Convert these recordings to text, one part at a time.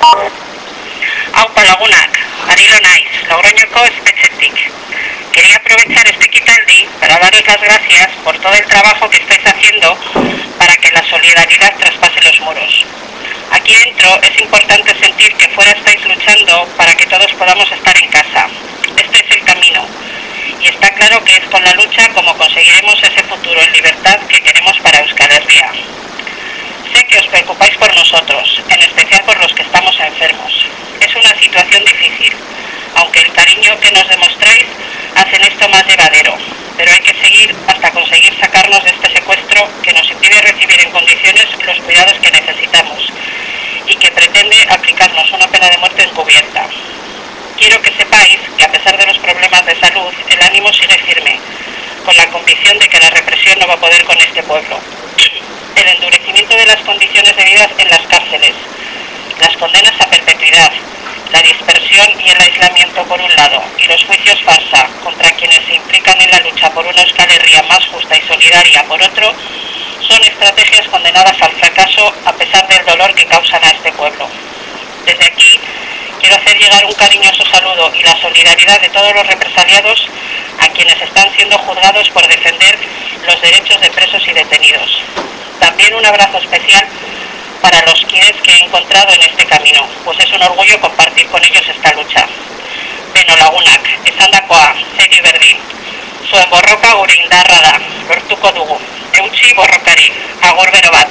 Aupa lagunak, Arilo naiz, Logroñoko espetxetik. Quería aprovechar este quitaldi para daros las gracias por todo el trabajo que estáis haciendo para que la solidaridad traspase los muros. Aquí dentro es importante sentir que fuera estáis luchando para que todos podamos estar en casa. Este es el camino. Y está claro que es con la lucha como conseguiremos ese futuro en libertad que queremos para Euskal Herria. Sé que os preocupáis por nosotros, en especial por los que estamos enfermos. Es una situación difícil, aunque el cariño que nos demostráis hacen esto más llevadero, pero hay que seguir hasta conseguir sacarnos de este secuestro que nos impide recibir en condiciones los cuidados que necesitamos y que pretende aplicarnos una pena de muerte encubierta. Quiero que sepáis que a pesar de los problemas de salud, el ánimo sigue firme, con la convicción de que la represión no va a poder con este pueblo. El endurecimiento de las condiciones de vida en las cárceles, las condenas a perpetuidad, la dispersión y el aislamiento por un lado y los juicios farsa contra quienes se implican en la lucha por una Euskal Herria más justa y solidaria por otro, son estrategias condenadas al fracaso a pesar del dolor que causan a este pueblo. Desde aquí quiero hacer llegar un cariñoso saludo y la solidaridad de todos los represaliados a quienes están siendo juzgados por defender los derechos de presos y detenidos. También un abrazo especial para los kides que he encontrado en este camino, pues es un orgullo compartir con ellos esta lucha. Beno lagunak, esandakoa, segi berdin. Zuen borroka gure indarra da, lortuko dugu. Eutsi borrokari, agur bero bat.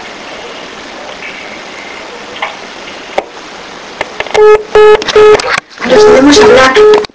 Nos debemos hablar.